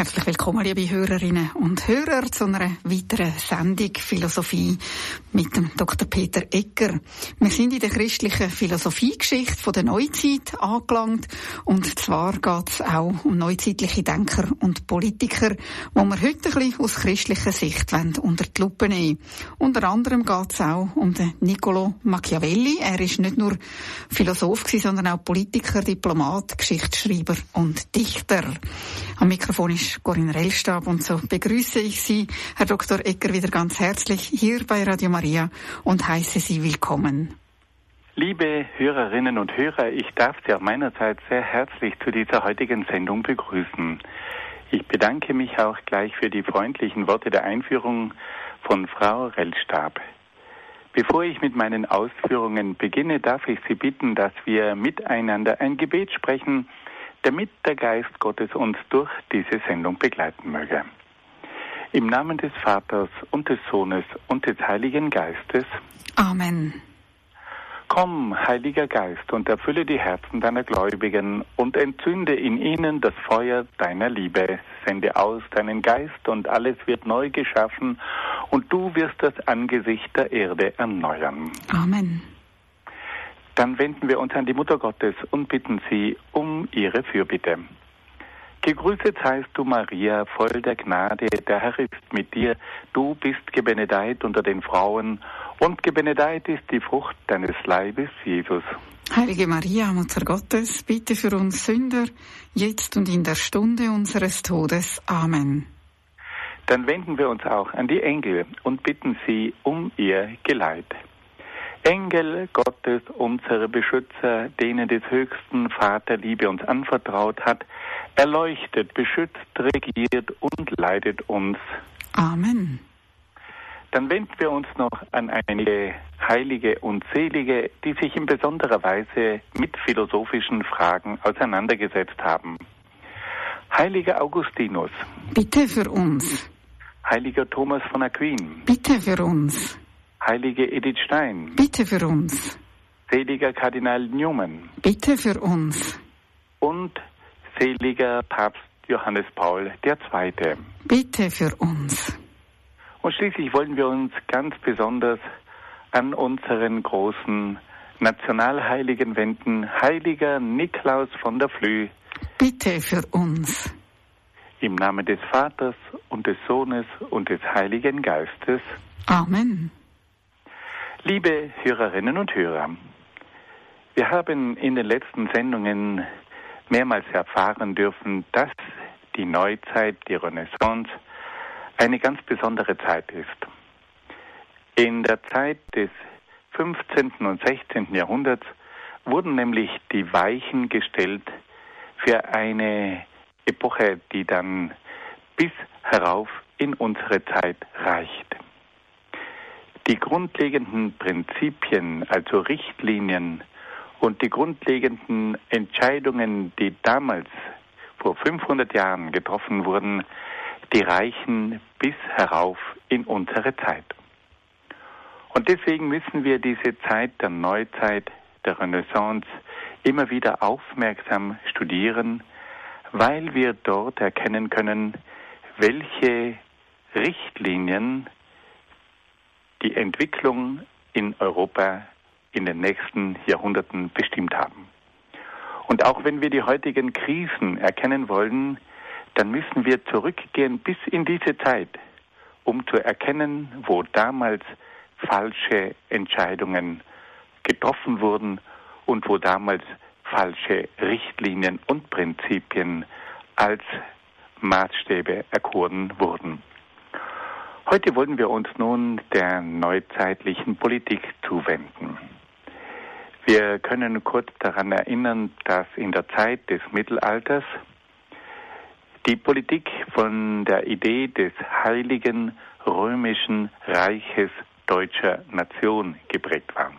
Herzlich willkommen, liebe Hörerinnen und Hörer, zu einer weiteren Sendung Philosophie mit dem Dr. Peter Egger. Wir sind in der christlichen Philosophiegeschichte von der Neuzeit angelangt, und zwar geht es auch um neuzeitliche Denker und Politiker, wo wir heute ein bisschen aus christlicher Sicht unter die Lupe nehmen. Unter anderem geht es auch um den Niccolò Machiavelli. Er ist nicht nur Philosoph gewesen, sondern auch Politiker, Diplomat, Geschichtsschreiber und Dichter. Am Mikrofon ist Corinne Rellstab, und so begrüße ich Sie, Herr Dr. Egger, wieder ganz herzlich hier bei Radio Maria und heiße Sie willkommen. Liebe Hörerinnen und Hörer, ich darf Sie auch meinerseits sehr herzlich zu dieser heutigen Sendung begrüßen. Ich bedanke mich auch gleich für die freundlichen Worte der Einführung von Frau Rellstab. Bevor ich mit meinen Ausführungen beginne, darf ich Sie bitten, dass wir miteinander ein Gebet sprechen, damit der Geist Gottes uns durch diese Sendung begleiten möge. Im Namen des Vaters und des Sohnes und des Heiligen Geistes. Amen. Komm, Heiliger Geist, und erfülle die Herzen deiner Gläubigen und entzünde in ihnen das Feuer deiner Liebe. Sende aus deinen Geist, und alles wird neu geschaffen, und du wirst das Angesicht der Erde erneuern. Amen. Dann wenden wir uns an die Mutter Gottes und bitten sie um ihre Fürbitte. Gegrüßet seist du, Maria, voll der Gnade, der Herr ist mit dir. Du bist gebenedeit unter den Frauen, und gebenedeit ist die Frucht deines Leibes, Jesus. Heilige Maria, Mutter Gottes, bitte für uns Sünder, jetzt und in der Stunde unseres Todes. Amen. Dann wenden wir uns auch an die Engel und bitten sie um ihr Geleit. Engel Gottes, unsere Beschützer, denen des höchsten Vater Liebe uns anvertraut hat, erleuchtet, beschützt, regiert und leitet uns. Amen. Dann wenden wir uns noch an einige Heilige und Selige, die sich in besonderer Weise mit philosophischen Fragen auseinandergesetzt haben. Heiliger Augustinus. Bitte für uns. Heiliger Thomas von Aquin. Bitte für uns. Heilige Edith Stein. Bitte für uns. Seliger Kardinal Newman. Bitte für uns. Und seliger Papst Johannes Paul II. Bitte für uns. Und schließlich wollen wir uns ganz besonders an unseren großen Nationalheiligen wenden. Heiliger Niklaus von der Flüe. Bitte für uns. Im Namen des Vaters und des Sohnes und des Heiligen Geistes. Amen. Liebe Hörerinnen und Hörer, wir haben in den letzten Sendungen mehrmals erfahren dürfen, dass die Neuzeit, die Renaissance, eine ganz besondere Zeit ist. In der Zeit des 15. und 16. Jahrhunderts wurden nämlich die Weichen gestellt für eine Epoche, die dann bis herauf in unsere Zeit reicht. Die grundlegenden Prinzipien, also Richtlinien und die grundlegenden Entscheidungen, die damals vor 500 Jahren getroffen wurden, die reichen bis herauf in unsere Zeit. Und deswegen müssen wir diese Zeit der Neuzeit, der Renaissance, immer wieder aufmerksam studieren, weil wir dort erkennen können, welche Richtlinien die Entwicklung in Europa in den nächsten Jahrhunderten bestimmt haben. Und auch wenn wir die heutigen Krisen erkennen wollen, dann müssen wir zurückgehen bis in diese Zeit, um zu erkennen, wo damals falsche Entscheidungen getroffen wurden und wo damals falsche Richtlinien und Prinzipien als Maßstäbe erkoren wurden. Heute wollen wir uns nun der neuzeitlichen Politik zuwenden. Wir können kurz daran erinnern, dass in der Zeit des Mittelalters die Politik von der Idee des Heiligen Römischen Reiches deutscher Nation geprägt war.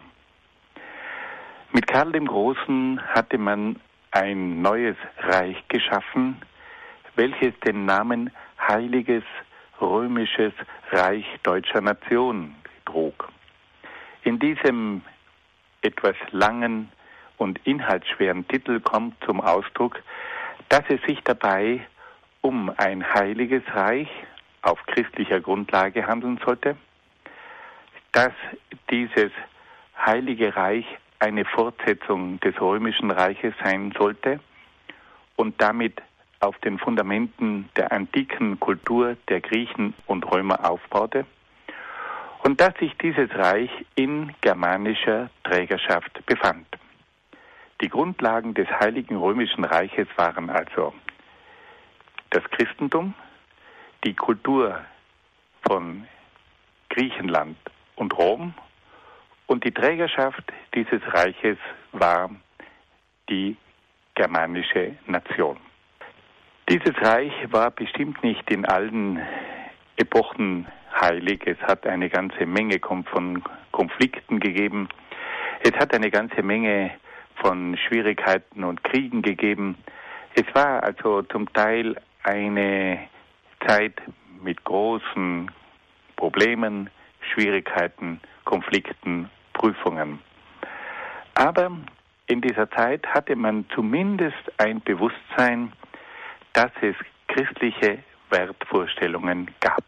Mit Karl dem Großen hatte man ein neues Reich geschaffen, welches den Namen Heiliges Römisches Reich deutscher Nation trug. In diesem etwas langen und inhaltsschweren Titel kommt zum Ausdruck, dass es sich dabei um ein heiliges Reich auf christlicher Grundlage handeln sollte, dass dieses heilige Reich eine Fortsetzung des römischen Reiches sein sollte und damit auf den Fundamenten der antiken Kultur der Griechen und Römer aufbaute und dass sich dieses Reich in germanischer Trägerschaft befand. Die Grundlagen des Heiligen Römischen Reiches waren also das Christentum, die Kultur von Griechenland und Rom und die Trägerschaft dieses Reiches war die germanische Nation. Dieses Reich war bestimmt nicht in allen Epochen heilig. Es hat eine ganze Menge von Konflikten gegeben. Es hat eine ganze Menge von Schwierigkeiten und Kriegen gegeben. Es war also zum Teil eine Zeit mit großen Problemen, Schwierigkeiten, Konflikten, Prüfungen. Aber in dieser Zeit hatte man zumindest ein Bewusstsein, dass es christliche Wertvorstellungen gab.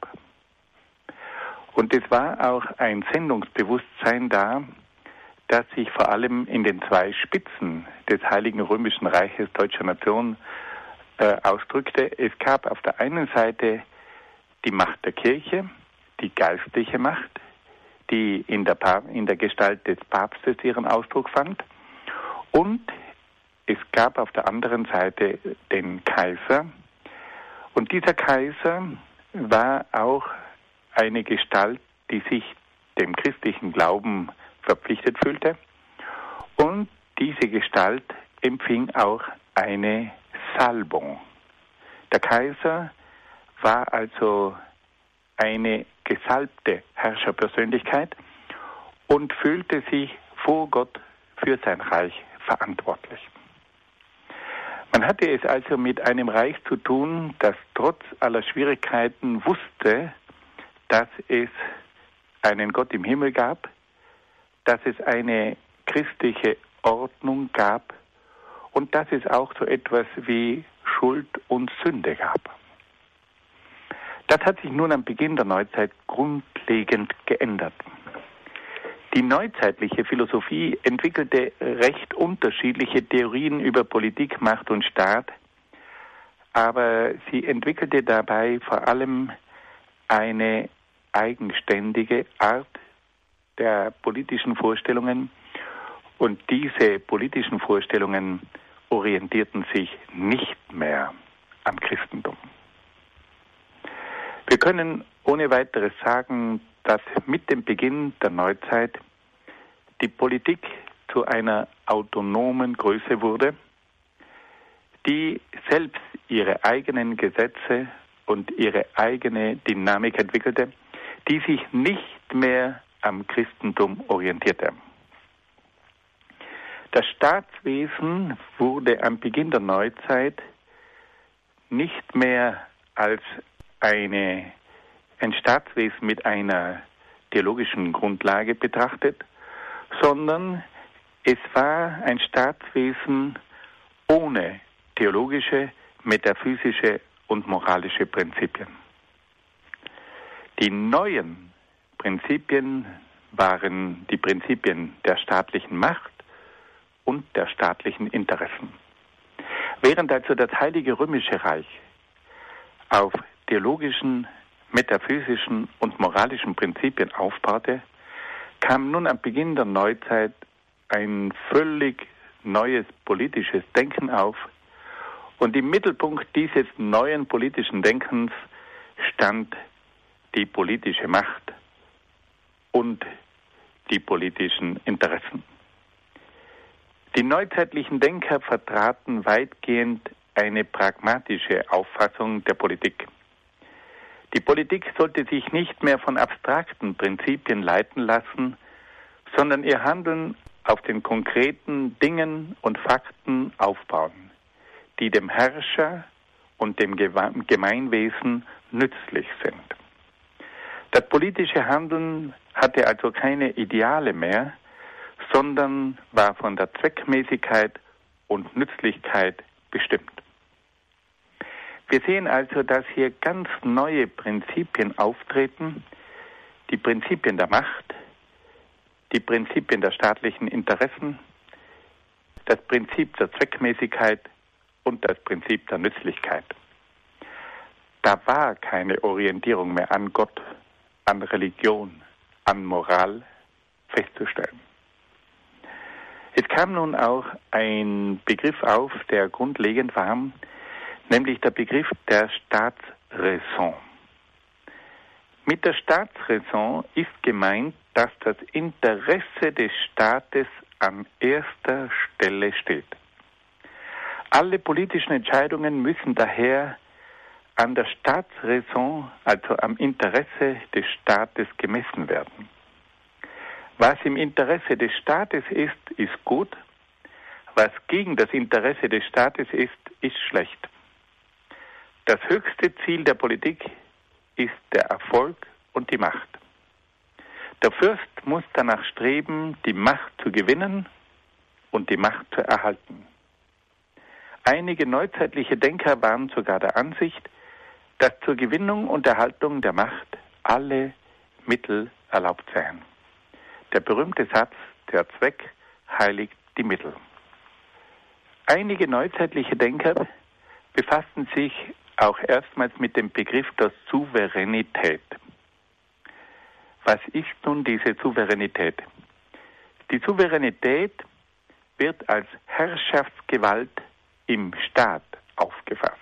Und es war auch ein Sendungsbewusstsein da, das sich vor allem in den zwei Spitzen des Heiligen Römischen Reiches deutscher Nation ausdrückte. Es gab auf der einen Seite die Macht der Kirche, die geistliche Macht, die in der Gestalt des Papstes ihren Ausdruck fand. Und es gab auf der anderen Seite den Kaiser. Und dieser Kaiser war auch eine Gestalt, die sich dem christlichen Glauben verpflichtet fühlte. Und diese Gestalt empfing auch eine Salbung. Der Kaiser war also eine gesalbte Herrscherpersönlichkeit und fühlte sich vor Gott für sein Reich verantwortlich. Man hatte es also mit einem Reich zu tun, das trotz aller Schwierigkeiten wusste, dass es einen Gott im Himmel gab, dass es eine christliche Ordnung gab und dass es auch so etwas wie Schuld und Sünde gab. Das hat sich nun am Beginn der Neuzeit grundlegend geändert. Die neuzeitliche Philosophie entwickelte recht unterschiedliche Theorien über Politik, Macht und Staat, aber sie entwickelte dabei vor allem eine eigenständige Art der politischen Vorstellungen und diese politischen Vorstellungen orientierten sich nicht mehr am Christentum. Wir können ohne weiteres sagen, dass mit dem Beginn der Neuzeit die Politik zu einer autonomen Größe wurde, die selbst ihre eigenen Gesetze und ihre eigene Dynamik entwickelte, die sich nicht mehr am Christentum orientierte. Das Staatswesen wurde am Beginn der Neuzeit nicht mehr als ein Staatswesen mit einer theologischen Grundlage betrachtet, sondern es war ein Staatswesen ohne theologische, metaphysische und moralische Prinzipien. Die neuen Prinzipien waren die Prinzipien der staatlichen Macht und der staatlichen Interessen. Während also das Heilige Römische Reich auf theologischen, metaphysischen und moralischen Prinzipien aufbaute, kam nun am Beginn der Neuzeit ein völlig neues politisches Denken auf und im Mittelpunkt dieses neuen politischen Denkens stand die politische Macht und die politischen Interessen. Die neuzeitlichen Denker vertraten weitgehend eine pragmatische Auffassung der Politik. Die Politik sollte sich nicht mehr von abstrakten Prinzipien leiten lassen, sondern ihr Handeln auf den konkreten Dingen und Fakten aufbauen, die dem Herrscher und dem Gemeinwesen nützlich sind. Das politische Handeln hatte also keine Ideale mehr, sondern war von der Zweckmäßigkeit und Nützlichkeit bestimmt. Wir sehen also, dass hier ganz neue Prinzipien auftreten, die Prinzipien der Macht, die Prinzipien der staatlichen Interessen, das Prinzip der Zweckmäßigkeit und das Prinzip der Nützlichkeit. Da war keine Orientierung mehr an Gott, an Religion, an Moral festzustellen. Es kam nun auch ein Begriff auf, der grundlegend war, nämlich der Begriff der Staatsräson. Mit der Staatsräson ist gemeint, dass das Interesse des Staates an erster Stelle steht. Alle politischen Entscheidungen müssen daher an der Staatsräson, also am Interesse des Staates, gemessen werden. Was im Interesse des Staates ist, ist gut. Was gegen das Interesse des Staates ist, ist schlecht. Das höchste Ziel der Politik ist der Erfolg und die Macht. Der Fürst muss danach streben, die Macht zu gewinnen und die Macht zu erhalten. Einige neuzeitliche Denker waren sogar der Ansicht, dass zur Gewinnung und Erhaltung der Macht alle Mittel erlaubt seien. Der berühmte Satz, der Zweck heiligt die Mittel. Einige neuzeitliche Denker befassten sich auch erstmals mit dem Begriff der Souveränität. Was ist nun diese Souveränität? Die Souveränität wird als Herrschaftsgewalt im Staat aufgefasst.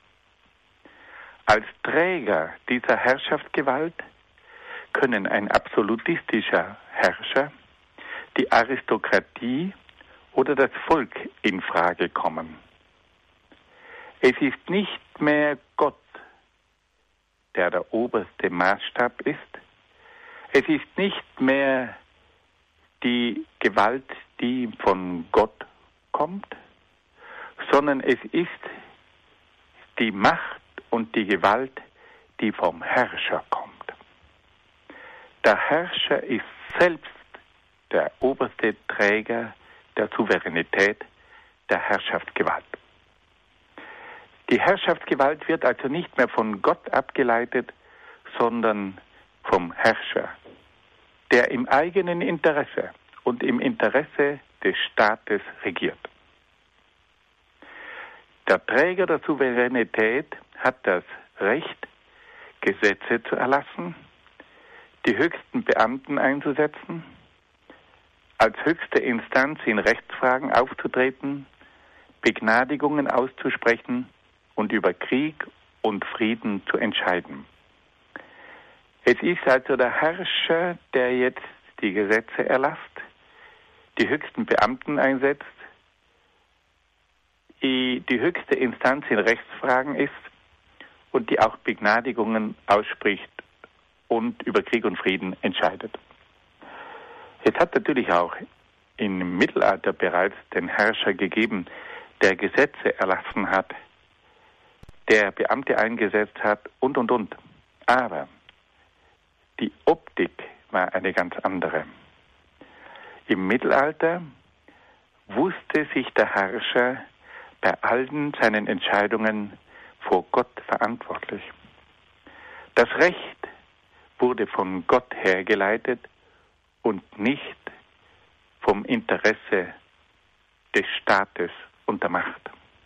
Als Träger dieser Herrschaftsgewalt können ein absolutistischer Herrscher, die Aristokratie oder das Volk in Frage kommen. Es ist nicht mehr Gott, der oberste Maßstab ist. Es ist nicht mehr die Gewalt, die von Gott kommt, sondern es ist die Macht und die Gewalt, die vom Herrscher kommt. Der Herrscher ist selbst der oberste Träger der Souveränität, der Herrschaftsgewalt. Die Herrschaftsgewalt wird also nicht mehr von Gott abgeleitet, sondern vom Herrscher, der im eigenen Interesse und im Interesse des Staates regiert. Der Träger der Souveränität hat das Recht, Gesetze zu erlassen, die höchsten Beamten einzusetzen, als höchste Instanz in Rechtsfragen aufzutreten, Begnadigungen auszusprechen und über Krieg und Frieden zu entscheiden. Es ist also der Herrscher, der jetzt die Gesetze erlasst, die höchsten Beamten einsetzt, die höchste Instanz in Rechtsfragen ist und die auch Begnadigungen ausspricht und über Krieg und Frieden entscheidet. Es hat natürlich auch im Mittelalter bereits den Herrscher gegeben, der Gesetze erlassen hat, der Beamte eingesetzt hat und. Aber die Optik war eine ganz andere. Im Mittelalter wusste sich der Herrscher bei allen seinen Entscheidungen vor Gott verantwortlich. Das Recht wurde von Gott hergeleitet und nicht vom Interesse des Staates und der Macht.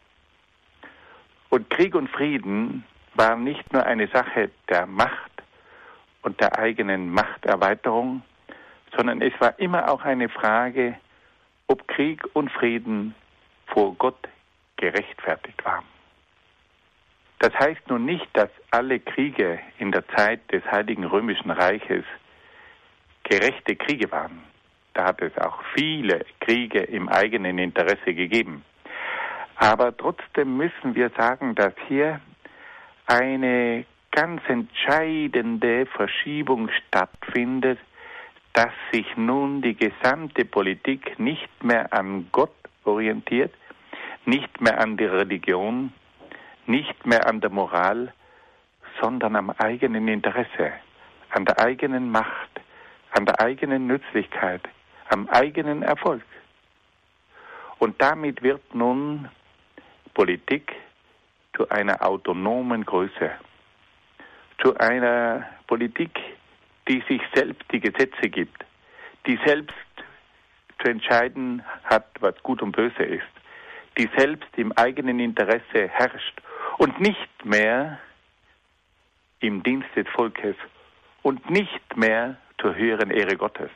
Und Krieg und Frieden war nicht nur eine Sache der Macht und der eigenen Machterweiterung, sondern es war immer auch eine Frage, ob Krieg und Frieden vor Gott gerechtfertigt waren. Das heißt nun nicht, dass alle Kriege in der Zeit des Heiligen Römischen Reiches gerechte Kriege waren. Da hat es auch viele Kriege im eigenen Interesse gegeben. Aber trotzdem müssen wir sagen, dass hier eine ganz entscheidende Verschiebung stattfindet, dass sich nun die gesamte Politik nicht mehr an Gott orientiert, nicht mehr an die Religion, nicht mehr an der Moral, sondern am eigenen Interesse, an der eigenen Macht, an der eigenen Nützlichkeit, am eigenen Erfolg. Und damit wird nun Politik zu einer autonomen Größe, zu einer Politik, die sich selbst die Gesetze gibt, die selbst zu entscheiden hat, was gut und böse ist, die selbst im eigenen Interesse herrscht und nicht mehr im Dienst des Volkes und nicht mehr zur höheren Ehre Gottes.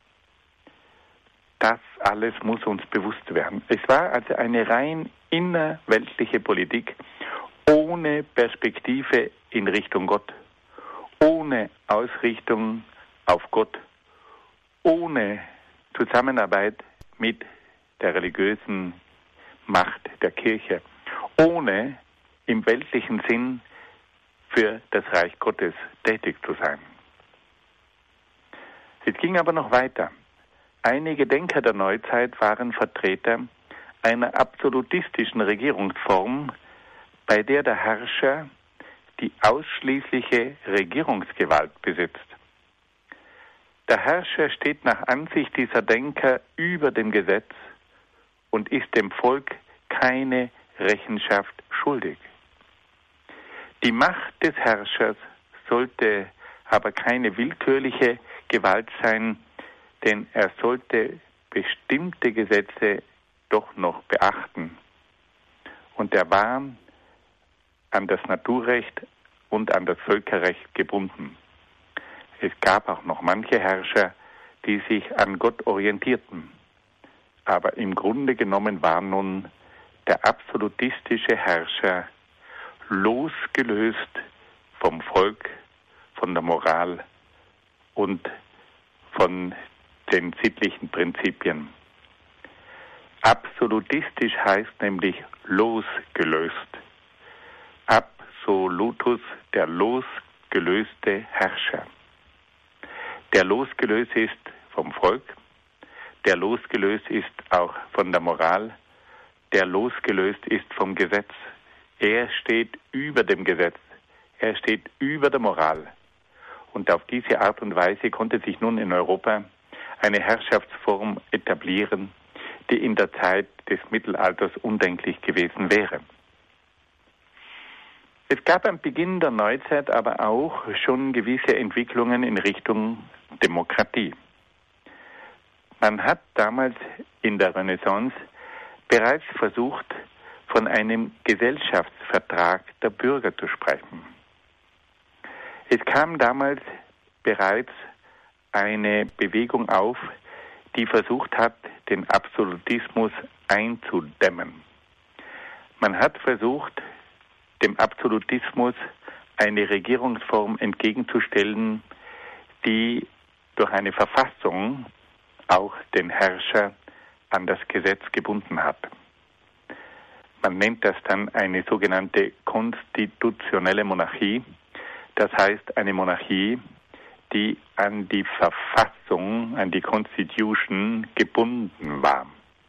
Das alles muss uns bewusst werden. Es war also eine rein innerweltliche Politik, ohne Perspektive in Richtung Gott, ohne Ausrichtung auf Gott, ohne Zusammenarbeit mit der religiösen Macht der Kirche, ohne im weltlichen Sinn für das Reich Gottes tätig zu sein. Es ging aber noch weiter. Einige Denker der Neuzeit waren Vertreter einer absolutistischen Regierungsform, bei der der Herrscher die ausschließliche Regierungsgewalt besitzt. Der Herrscher steht nach Ansicht dieser Denker über dem Gesetz und ist dem Volk keine Rechenschaft schuldig. Die Macht des Herrschers sollte aber keine willkürliche Gewalt sein, denn er sollte bestimmte Gesetze doch noch beachten. Und er war an das Naturrecht und an das Völkerrecht gebunden. Es gab auch noch manche Herrscher, die sich an Gott orientierten. Aber im Grunde genommen war nun der absolutistische Herrscher losgelöst vom Volk, von der Moral und von den sittlichen Prinzipien. Absolutistisch heißt nämlich losgelöst. Absolutus, der losgelöste Herrscher. Der losgelöst ist vom Volk, der losgelöst ist auch von der Moral, der losgelöst ist vom Gesetz. Er steht über dem Gesetz, er steht über der Moral. Und auf diese Art und Weise konnte sich nun in Europa eine Herrschaftsform etablieren, die in der Zeit des Mittelalters undenklich gewesen wäre. Es gab am Beginn der Neuzeit aber auch schon gewisse Entwicklungen in Richtung Demokratie. Man hat damals in der Renaissance bereits versucht, von einem Gesellschaftsvertrag der Bürger zu sprechen. Es kam damals bereits eine Bewegung auf, die versucht hat, den Absolutismus einzudämmen. Man hat versucht, dem Absolutismus eine Regierungsform entgegenzustellen, die durch eine Verfassung auch den Herrscher an das Gesetz gebunden hat. Man nennt das dann eine sogenannte konstitutionelle Monarchie, das heißt eine Monarchie, die an die Verfassung, an die Constitution gebunden war.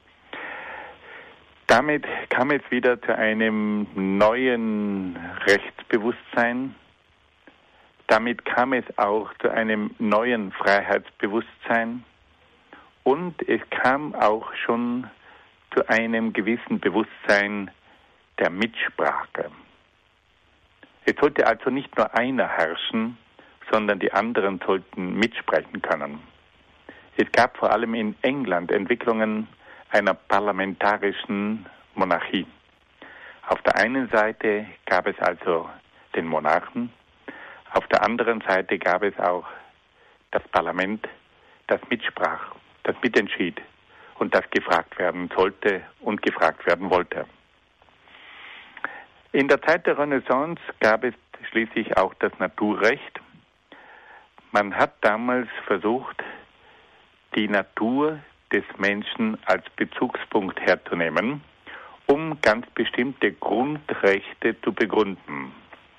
Damit kam es wieder zu einem neuen Rechtsbewusstsein. Damit kam es auch zu einem neuen Freiheitsbewusstsein. Und es kam auch schon zu einem gewissen Bewusstsein der Mitsprache. Es sollte also nicht nur einer herrschen, sondern die anderen sollten mitsprechen können. Es gab vor allem in England Entwicklungen einer parlamentarischen Monarchie. Auf der einen Seite gab es also den Monarchen, auf der anderen Seite gab es auch das Parlament, das mitsprach, das mitentschied und das gefragt werden sollte und gefragt werden wollte. In der Zeit der Renaissance gab es schließlich auch das Naturrecht. Man hat damals versucht, die Natur des Menschen als Bezugspunkt herzunehmen, um ganz bestimmte Grundrechte zu begründen.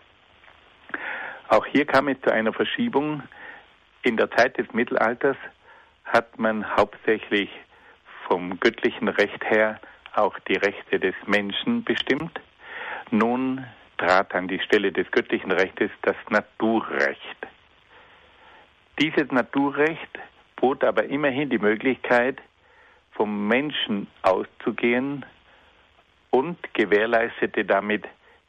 Auch hier kam es zu einer Verschiebung. In der Zeit des Mittelalters hat man hauptsächlich vom göttlichen Recht her auch die Rechte des Menschen bestimmt. Nun trat an die Stelle des göttlichen Rechtes das Naturrecht. Dieses Naturrecht bot aber immerhin die Möglichkeit, vom Menschen auszugehen und gewährleistete damit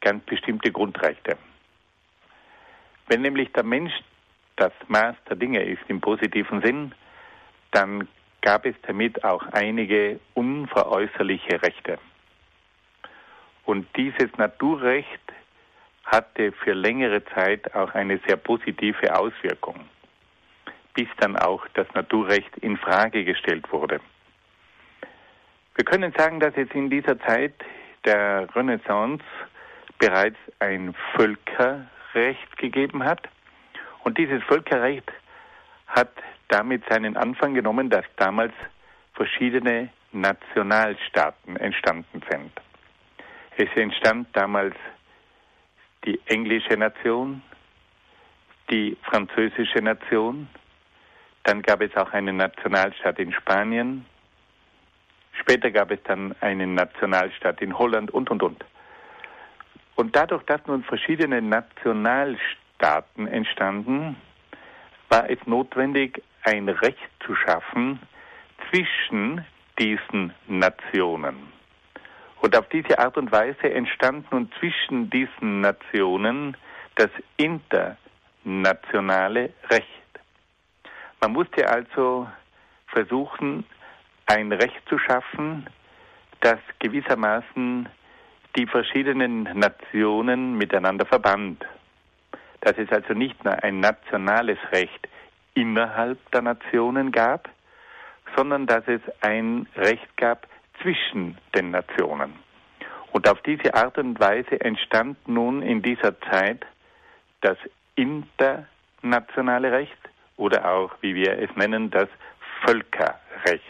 ganz bestimmte Grundrechte. Wenn nämlich der Mensch das Maß der Dinge ist im positiven Sinn, dann gab es damit auch einige unveräußerliche Rechte. Und dieses Naturrecht hatte für längere Zeit auch eine sehr positive Auswirkung, bis dann auch das Naturrecht in Frage gestellt wurde. Wir können sagen, dass es in dieser Zeit der Renaissance bereits ein Völkerrecht gegeben hat. Und dieses Völkerrecht hat damit seinen Anfang genommen, dass damals verschiedene Nationalstaaten entstanden sind. Es entstand damals die englische Nation, die französische Nation, dann gab es auch einen Nationalstaat in Spanien, später gab es dann einen Nationalstaat in Holland und. Und dadurch, dass nun verschiedene Nationalstaaten entstanden, war es notwendig, ein Recht zu schaffen zwischen diesen Nationen. Und auf diese Art und Weise entstand nun zwischen diesen Nationen das internationale Recht. Man musste also versuchen, ein Recht zu schaffen, das gewissermaßen die verschiedenen Nationen miteinander verband. Dass es also nicht nur ein nationales Recht innerhalb der Nationen gab, sondern dass es ein Recht gab zwischen den Nationen. Und auf diese Art und Weise entstand nun in dieser Zeit das internationale Recht oder auch, wie wir es nennen, das Völkerrecht.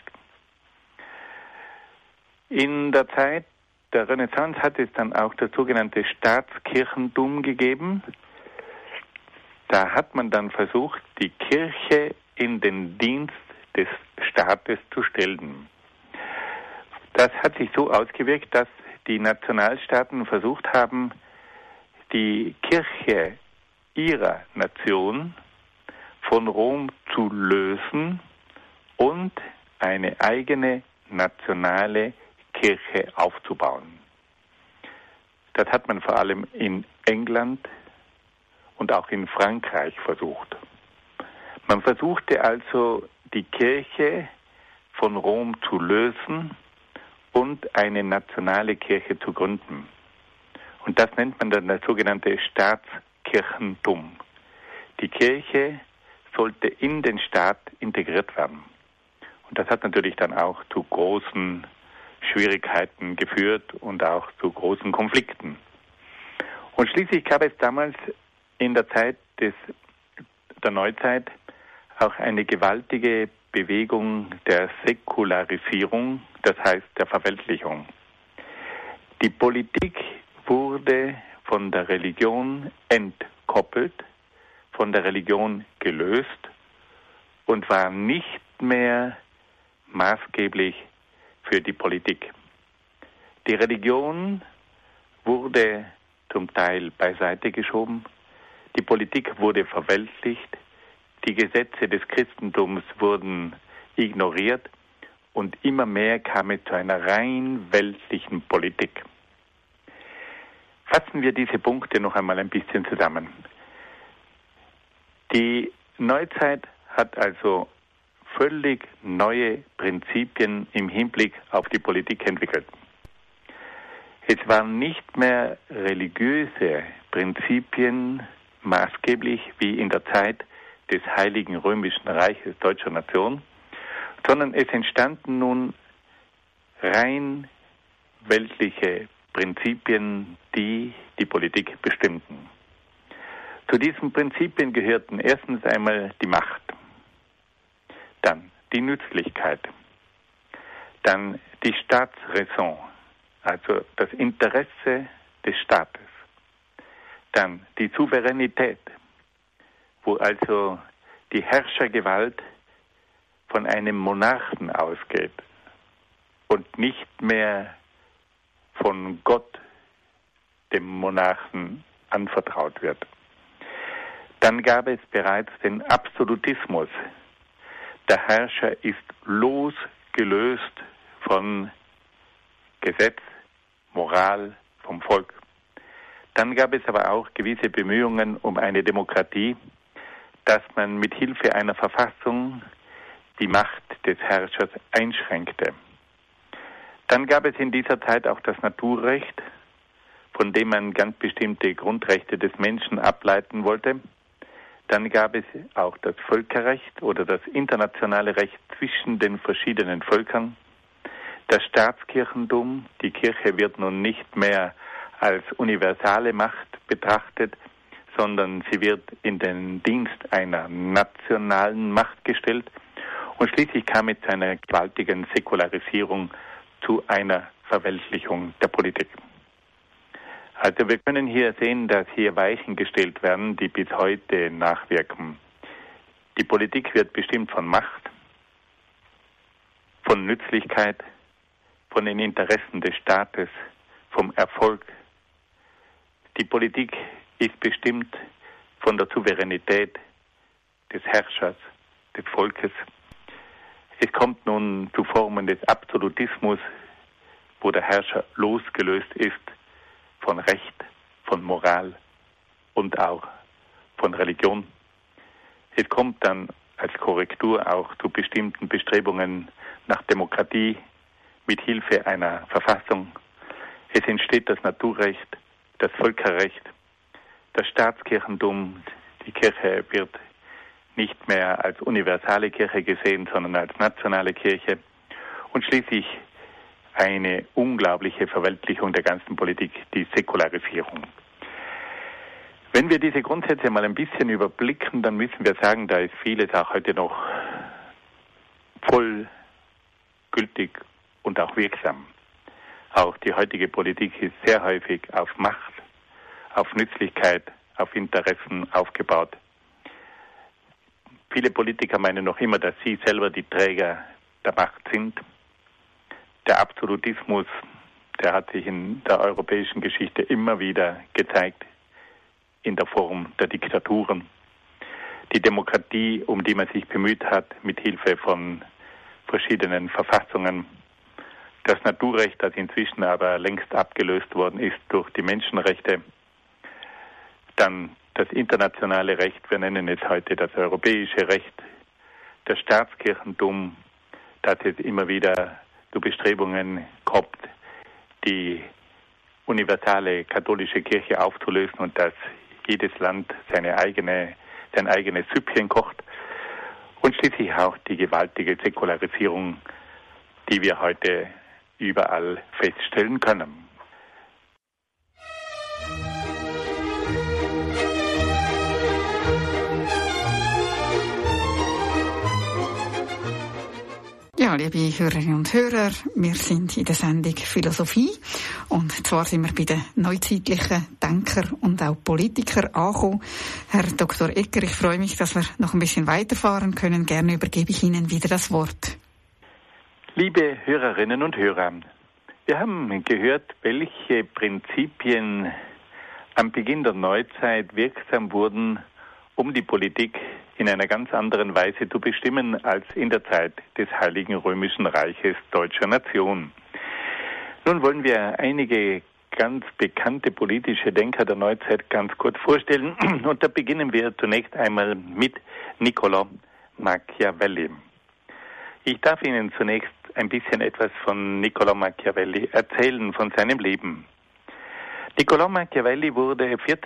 In der Zeit der Renaissance hat es dann auch das sogenannte Staatskirchentum gegeben. Da hat man dann versucht, die Kirche in den Dienst des Staates zu stellen. Das hat sich so ausgewirkt, dass die Nationalstaaten versucht haben, die Kirche ihrer Nation von Rom zu lösen und eine eigene nationale Kirche aufzubauen. Das hat man vor allem in England und auch in Frankreich versucht. Man versuchte also, die Kirche von Rom zu lösen und eine nationale Kirche zu gründen. Und das nennt man dann das sogenannte Staatskirchentum. Die Kirche sollte in den Staat integriert werden. Und das hat natürlich dann auch zu großen Schwierigkeiten geführt und auch zu großen Konflikten. Und schließlich gab es damals in der Zeit der Neuzeit auch eine gewaltige Bewegung der Säkularisierung, das heißt der Verweltlichung. Die Politik wurde von der Religion entkoppelt, von der Religion gelöst und war nicht mehr maßgeblich für die Politik. Die Religion wurde zum Teil beiseite geschoben, die Politik wurde verweltlicht, die Gesetze des Christentums wurden ignoriert und immer mehr kam es zu einer rein weltlichen Politik. Fassen wir diese Punkte noch einmal ein bisschen zusammen. Die Neuzeit hat also völlig neue Prinzipien im Hinblick auf die Politik entwickelt. Es waren nicht mehr religiöse Prinzipien maßgeblich wie in der Zeit des Heiligen Römischen Reiches deutscher Nation, sondern es entstanden nun rein weltliche Prinzipien, die die Politik bestimmten. Zu diesen Prinzipien gehörten erstens einmal die Macht, dann die Nützlichkeit, dann die Staatsräson, also das Interesse des Staates, dann die Souveränität, wo also die Herrschergewalt von einem Monarchen ausgeht und nicht mehr von Gott, dem Monarchen, anvertraut wird. Dann gab es bereits den Absolutismus. Der Herrscher ist losgelöst von Gesetz, Moral, vom Volk. Dann gab es aber auch gewisse Bemühungen um eine Demokratie, dass man mit Hilfe einer Verfassung die Macht des Herrschers einschränkte. Dann gab es in dieser Zeit auch das Naturrecht, von dem man ganz bestimmte Grundrechte des Menschen ableiten wollte. Dann gab es auch das Völkerrecht oder das internationale Recht zwischen den verschiedenen Völkern. Das Staatskirchentum, die Kirche wird nun nicht mehr als universale Macht betrachtet, sondern sie wird in den Dienst einer nationalen Macht gestellt. Und schließlich kam es zu einer gewaltigen Säkularisierung, zu einer Verweltlichung der Politik. Also wir können hier sehen, dass hier Weichen gestellt werden, die bis heute nachwirken. Die Politik wird bestimmt von Macht, von Nützlichkeit, von den Interessen des Staates, vom Erfolg. Die Politik ist bestimmt von der Souveränität des Herrschers, des Volkes. Es kommt nun zu Formen des Absolutismus, wo der Herrscher losgelöst ist von Recht, von Moral und auch von Religion. Es kommt dann als Korrektur auch zu bestimmten Bestrebungen nach Demokratie mit Hilfe einer Verfassung. Es entsteht das Naturrecht, das Völkerrecht, das Staatskirchentum. Die Kirche wird nicht mehr als universale Kirche gesehen, sondern als nationale Kirche. Und schließlich eine unglaubliche Verweltlichung der ganzen Politik, die Säkularisierung. Wenn wir diese Grundsätze mal ein bisschen überblicken, dann müssen wir sagen, da ist vieles auch heute noch voll gültig und auch wirksam. Auch die heutige Politik ist sehr häufig auf Macht, auf Nützlichkeit, auf Interessen aufgebaut. Viele Politiker meinen noch immer, dass sie selber die Träger der Macht sind. Der Absolutismus, der hat sich in der europäischen Geschichte immer wieder gezeigt, in der Form der Diktaturen. Die Demokratie, um die man sich bemüht hat, mit Hilfe von verschiedenen Verfassungen. Das Naturrecht, das inzwischen aber längst abgelöst worden ist durch die Menschenrechte. Dann das internationale Recht, wir nennen es heute das europäische Recht. Das Staatskirchentum, das es immer wieder zu Bestrebungen kommt, die universale katholische Kirche aufzulösen und dass jedes Land sein eigenes Süppchen kocht. Und schließlich auch die gewaltige Säkularisierung, die wir heute überall feststellen können. Ja, liebe Hörerinnen und Hörer, wir sind in der Sendung Philosophie und zwar sind wir bei den neuzeitlichen Denker und auch Politiker angekommen. Herr Dr. Egger, ich freue mich, dass wir noch ein bisschen weiterfahren können. Gerne übergebe ich Ihnen wieder das Wort. Liebe Hörerinnen und Hörer, wir haben gehört, welche Prinzipien am Beginn der Neuzeit wirksam wurden, um die Politik in einer ganz anderen Weise zu bestimmen als in der Zeit des Heiligen Römischen Reiches deutscher Nation. Nun wollen wir einige ganz bekannte politische Denker der Neuzeit ganz kurz vorstellen und da beginnen wir zunächst einmal mit Niccolò Machiavelli. Ich darf Ihnen zunächst ein bisschen etwas von Niccolò Machiavelli erzählen, von seinem Leben. Niccolò Machiavelli wurde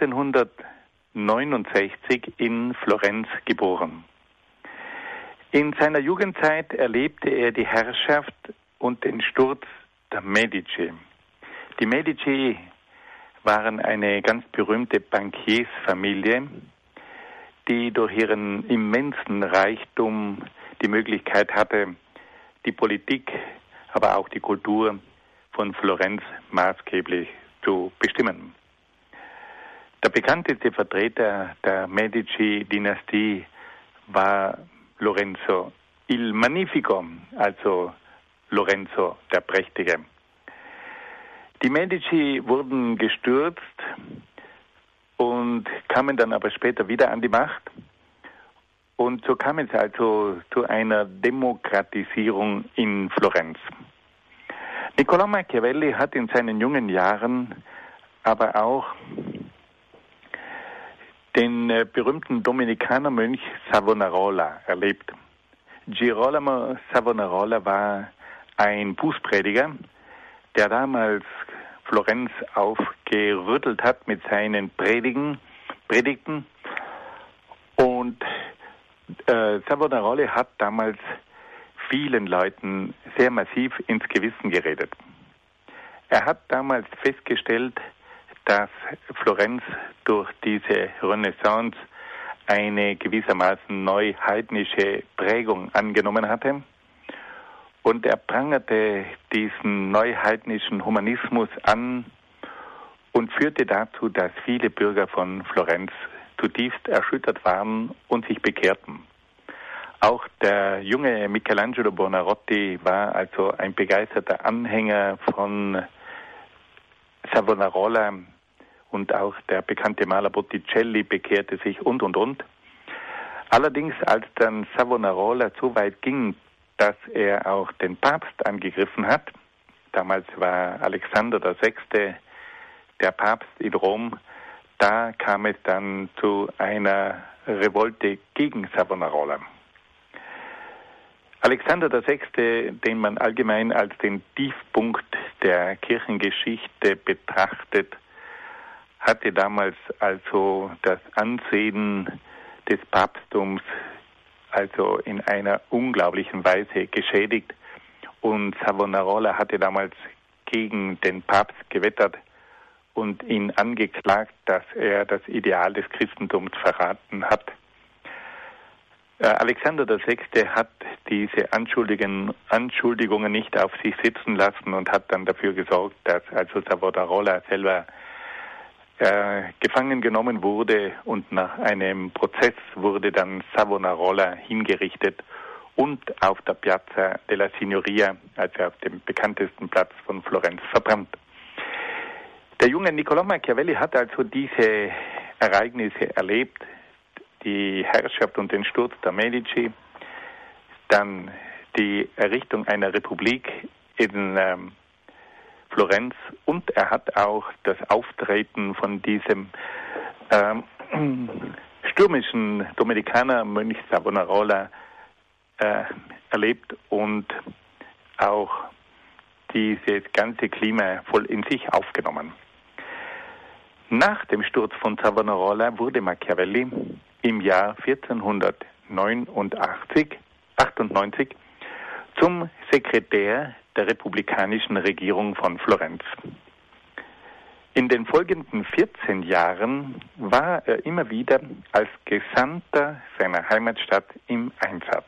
1469 in Florenz geboren. In seiner Jugendzeit erlebte er die Herrschaft und den Sturz der Medici. Die Medici waren eine ganz berühmte Bankiersfamilie, die durch ihren immensen Reichtum die Möglichkeit hatte, die Politik, aber auch die Kultur von Florenz maßgeblich zu bestimmen. Der bekannteste Vertreter der Medici-Dynastie war Lorenzo il Magnifico, also Lorenzo der Prächtige. Die Medici wurden gestürzt und kamen dann aber später wieder an die Macht. Und so kam es also zu einer Demokratisierung in Florenz. Niccolò Machiavelli hat in seinen jungen Jahren aber auch den berühmten Dominikanermönch Savonarola erlebt. Girolamo Savonarola war ein Bußprediger, der damals Florenz aufgerüttelt hat mit seinen Predigten. Und Savonarola hat damals vielen Leuten sehr massiv ins Gewissen geredet. Er hat damals festgestellt, dass Florenz durch diese Renaissance eine gewissermaßen neuheidnische Prägung angenommen hatte. Und er prangerte diesen neuheidnischen Humanismus an und führte dazu, dass viele Bürger von Florenz zutiefst erschüttert waren und sich bekehrten. Auch der junge Michelangelo Buonarroti war also ein begeisterter Anhänger von Savonarola und auch der bekannte Maler Botticelli bekehrte sich und. Allerdings, als dann Savonarola so weit ging, dass er auch den Papst angegriffen hat, damals war Alexander VI. Der Papst in Rom, da kam es dann zu einer Revolte gegen Savonarola. Alexander VI., den man allgemein als den Tiefpunkt der Kirchengeschichte betrachtet, hatte damals also das Ansehen des Papsttums also in einer unglaublichen Weise geschädigt. Und Savonarola hatte damals gegen den Papst gewettert und ihn angeklagt, dass er das Ideal des Christentums verraten hat. Alexander VI. Hat diese Anschuldigungen nicht auf sich sitzen lassen und hat dann dafür gesorgt, dass also Savonarola selber gefangen genommen wurde und nach einem Prozess wurde dann Savonarola hingerichtet und auf der Piazza della Signoria, also auf dem bekanntesten Platz von Florenz, verbrannt. Der junge Niccolò Machiavelli hat also diese Ereignisse erlebt, die Herrschaft und den Sturz der Medici, dann die Errichtung einer Republik in Florenz und er hat auch das Auftreten von diesem stürmischen Dominikanermönch Savonarola erlebt und auch dieses ganze Klima voll in sich aufgenommen. Nach dem Sturz von Savonarola wurde Machiavelli im Jahr 1498 zum Sekretär der republikanischen Regierung von Florenz. In den folgenden 14 Jahren war er immer wieder als Gesandter seiner Heimatstadt im Einsatz.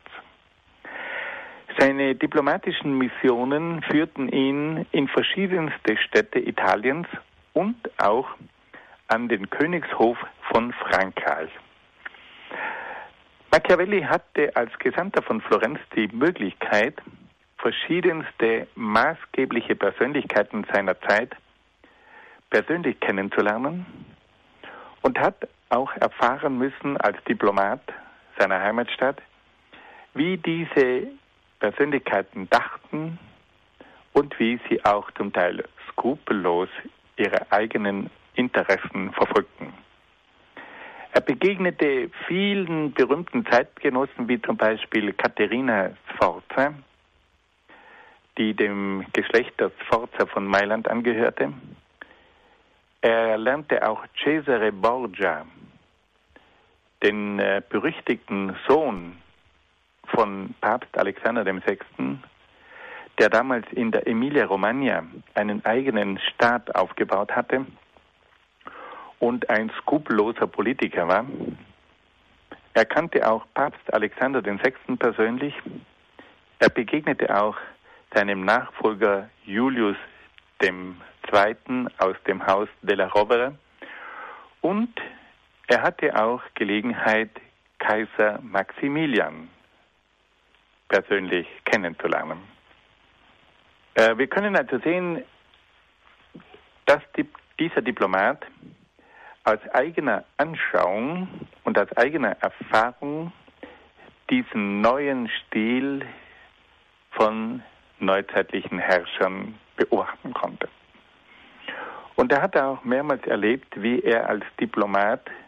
Seine diplomatischen Missionen führten ihn in verschiedenste Städte Italiens und auch an den Königshof von Frankreich. Machiavelli hatte als Gesandter von Florenz die Möglichkeit, verschiedenste maßgebliche Persönlichkeiten seiner Zeit persönlich kennenzulernen und hat auch erfahren müssen als Diplomat seiner Heimatstadt, wie diese Persönlichkeiten dachten und wie sie auch zum Teil skrupellos ihre eigenen Interessen verfolgten. Er begegnete vielen berühmten Zeitgenossen, wie zum Beispiel Caterina Sforza, die dem Geschlecht der Sforza von Mailand angehörte. Er lernte auch Cesare Borgia, den berüchtigten Sohn von Papst Alexander VI., der damals in der Emilia-Romagna einen eigenen Staat aufgebaut hatte und ein skrupelloser Politiker war. Er kannte auch Papst Alexander VI. Persönlich. Er begegnete auch seinem Nachfolger Julius II. Aus dem Haus della Rovere und er hatte auch Gelegenheit, Kaiser Maximilian persönlich kennenzulernen. Wir können also sehen, dass dieser Diplomat aus eigener Anschauung und aus eigener Erfahrung diesen neuen Stil von neuzeitlichen Herrschern beobachten konnte. Und er hat auch mehrmals erlebt, wie er als Diplomat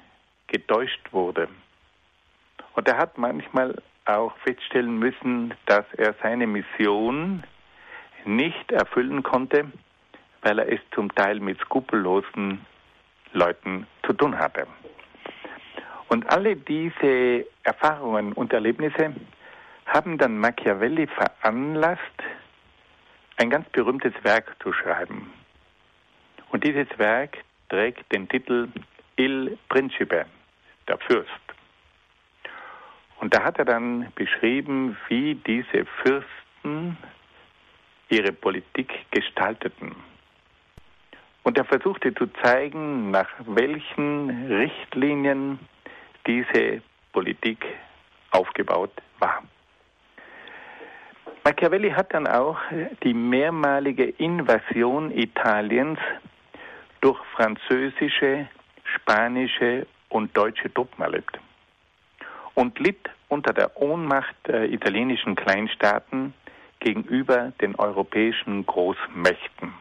getäuscht wurde. Und er hat manchmal auch feststellen müssen, dass er seine Mission nicht erfüllen konnte, weil er es zum Teil mit skrupellosen Leuten zu tun hatte. Und alle diese Erfahrungen und Erlebnisse haben dann Machiavelli veranlasst, ein ganz berühmtes Werk zu schreiben. Und dieses Werk trägt den Titel Il Principe, der Fürst. Und da hat er dann beschrieben, wie diese Fürsten ihre Politik gestalteten. Und er versuchte zu zeigen, nach welchen Richtlinien diese Politik aufgebaut war. Machiavelli hat dann auch die mehrmalige Invasion Italiens durch französische, spanische und deutsche Truppen erlebt und litt unter der Ohnmacht der italienischen Kleinstaaten gegenüber den europäischen Großmächten.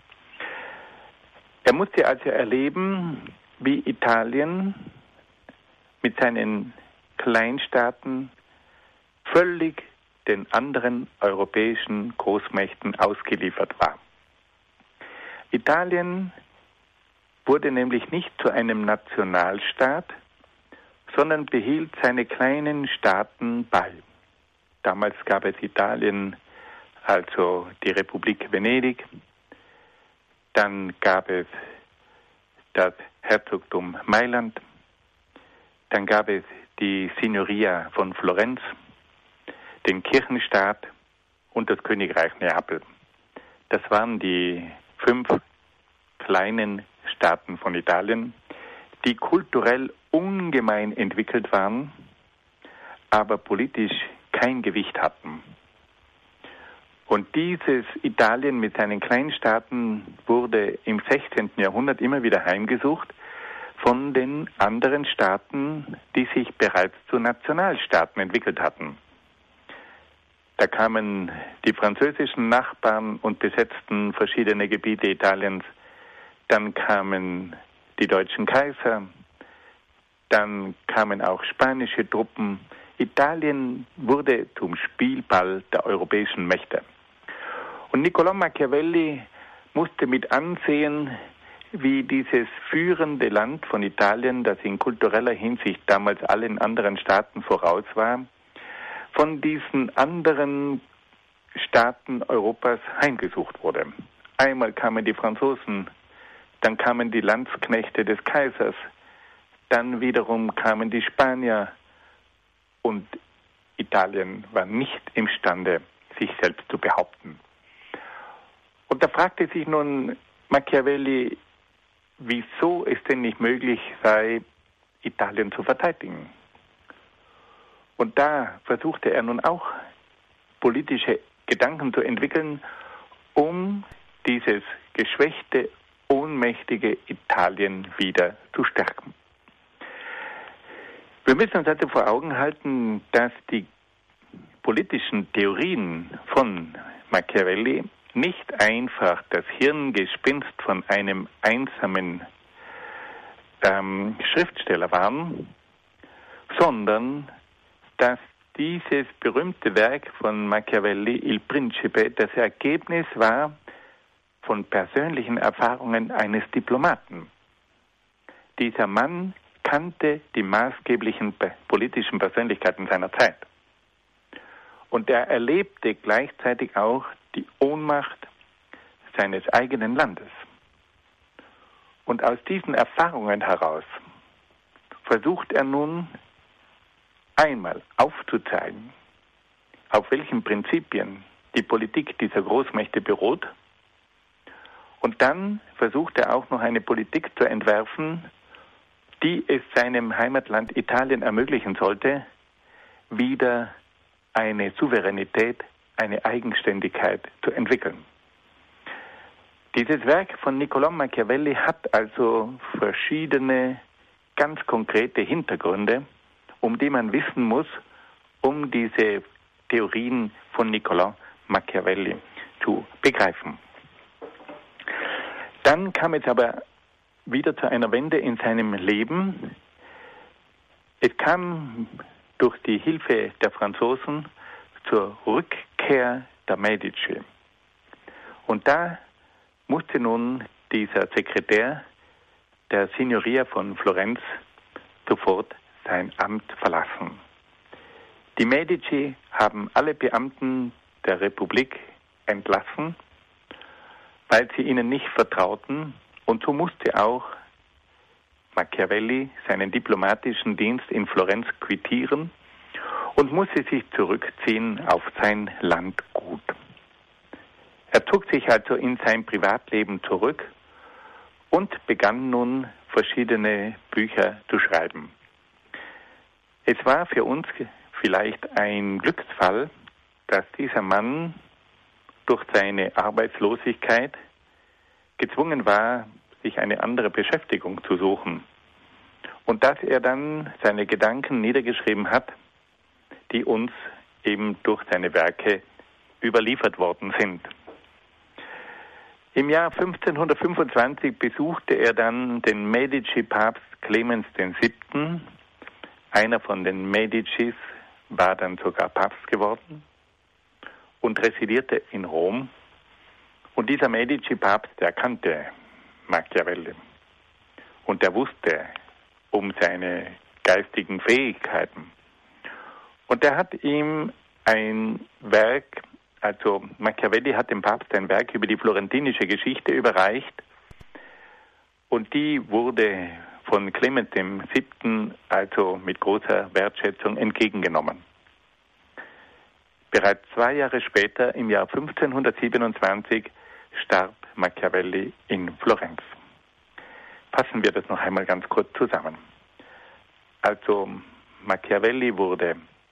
Er musste also erleben, wie Italien mit seinen Kleinstaaten völlig den anderen europäischen Großmächten ausgeliefert war. Italien wurde nämlich nicht zu einem Nationalstaat, sondern behielt seine kleinen Staaten bei. Damals gab es Italien, also die Republik Venedig, dann gab es das Herzogtum Mailand, dann gab es die Signoria von Florenz, den Kirchenstaat und das Königreich Neapel. Das waren die 5 kleinen Staaten von Italien, die kulturell ungemein entwickelt waren, aber politisch kein Gewicht hatten. Und dieses Italien mit seinen Kleinstaaten wurde im 16. Jahrhundert immer wieder heimgesucht von den anderen Staaten, die sich bereits zu Nationalstaaten entwickelt hatten. Da kamen die französischen Nachbarn und besetzten verschiedene Gebiete Italiens. Dann kamen die deutschen Kaiser. Dann kamen auch spanische Truppen. Italien wurde zum Spielball der europäischen Mächte. Und Niccolò Machiavelli musste mit ansehen, wie dieses führende Land von Italien, das in kultureller Hinsicht damals allen anderen Staaten voraus war, von diesen anderen Staaten Europas heimgesucht wurde. Einmal kamen die Franzosen, dann kamen die Landsknechte des Kaisers, dann wiederum kamen die Spanier und Italien war nicht imstande, sich selbst zu behaupten. Und da fragte sich nun Machiavelli, wieso es denn nicht möglich sei, Italien zu verteidigen. Und da versuchte er nun auch politische Gedanken zu entwickeln, um dieses geschwächte, ohnmächtige Italien wieder zu stärken. Wir müssen uns also vor Augen halten, dass die politischen Theorien von Machiavelli nicht einfach das Hirngespinst von einem einsamen Schriftsteller waren, sondern dass dieses berühmte Werk von Machiavelli, Il Principe, das Ergebnis war von persönlichen Erfahrungen eines Diplomaten. Dieser Mann kannte die maßgeblichen politischen Persönlichkeiten seiner Zeit. Und er erlebte gleichzeitig auch die Ohnmacht seines eigenen Landes. Und aus diesen Erfahrungen heraus versucht er nun einmal aufzuzeigen, auf welchen Prinzipien die Politik dieser Großmächte beruht. Und dann versucht er auch noch eine Politik zu entwerfen, die es seinem Heimatland Italien ermöglichen sollte, wieder eine Souveränität, eine Eigenständigkeit zu entwickeln. Dieses Werk von Niccolò Machiavelli hat also verschiedene ganz konkrete Hintergründe, um die man wissen muss, um diese Theorien von Niccolò Machiavelli zu begreifen. Dann kam es aber wieder zu einer Wende in seinem Leben, kam durch die Hilfe der Franzosen zur Rückkehr der Medici. Und da musste nun dieser Sekretär der Signoria von Florenz sofort sein Amt verlassen. Die Medici haben alle Beamten der Republik entlassen, weil sie ihnen nicht vertrauten, und so musste auch Machiavelli seinen diplomatischen Dienst in Florenz quittieren und musste sich zurückziehen auf sein Landgut. Er zog sich also in sein Privatleben zurück und begann nun verschiedene Bücher zu schreiben. Es war für uns vielleicht ein Glücksfall, dass dieser Mann durch seine Arbeitslosigkeit gezwungen war, sich eine andere Beschäftigung zu suchen. Und dass er dann seine Gedanken niedergeschrieben hat, die uns eben durch seine Werke überliefert worden sind. Im Jahr 1525 besuchte er dann den Medici-Papst Clemens VII. Einer von den Medicis war dann sogar Papst geworden und residierte in Rom. Und dieser Medici-Papst, der kannte Machiavelli und der wusste um seine geistigen Fähigkeiten. Und er hat ihm ein Werk, also Machiavelli hat dem Papst ein Werk über die florentinische Geschichte überreicht, und die wurde von Clemens VII. Also mit großer Wertschätzung entgegengenommen. Bereits 2 Jahre später, im Jahr 1527, starb Machiavelli in Florenz. Fassen wir das noch einmal ganz kurz zusammen. Also Machiavelli wurde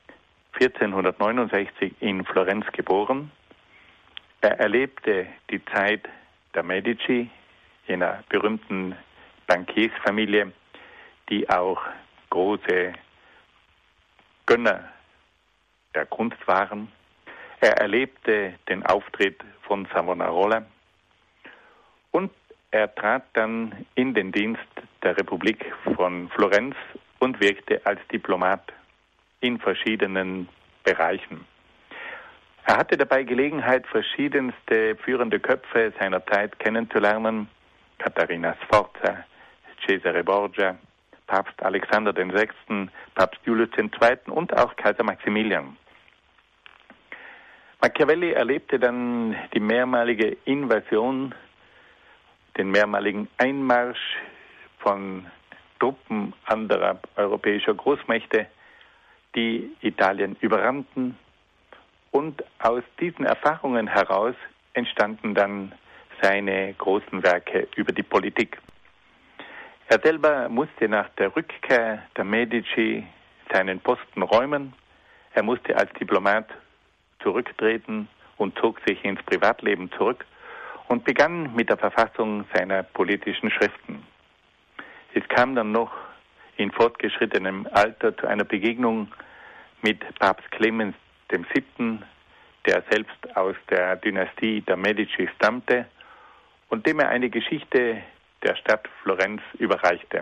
1469 in Florenz geboren. Er erlebte die Zeit der Medici, jener berühmten Bankiersfamilie, die auch große Gönner der Kunst waren. Er erlebte den Auftritt von Savonarola und er trat dann in den Dienst der Republik von Florenz und wirkte als Diplomat in verschiedenen Bereichen. Er hatte dabei Gelegenheit, verschiedenste führende Köpfe seiner Zeit kennenzulernen: Katharina Sforza, Cesare Borgia, Papst Alexander VI., Papst Julius II. Und auch Kaiser Maximilian. Machiavelli erlebte dann die mehrmalige Invasion, den mehrmaligen Einmarsch von Truppen anderer europäischer Großmächte, die Italien überrannten. Und aus diesen Erfahrungen heraus entstanden dann seine großen Werke über die Politik. Er selber musste nach der Rückkehr der Medici seinen Posten räumen. Er musste als Diplomat zurücktreten und zog sich ins Privatleben zurück und begann mit der Verfassung seiner politischen Schriften. Es kam dann noch in fortgeschrittenem Alter zu einer Begegnung mit Papst Clemens VII., der selbst aus der Dynastie der Medici stammte und dem er eine Geschichte der Stadt Florenz überreichte.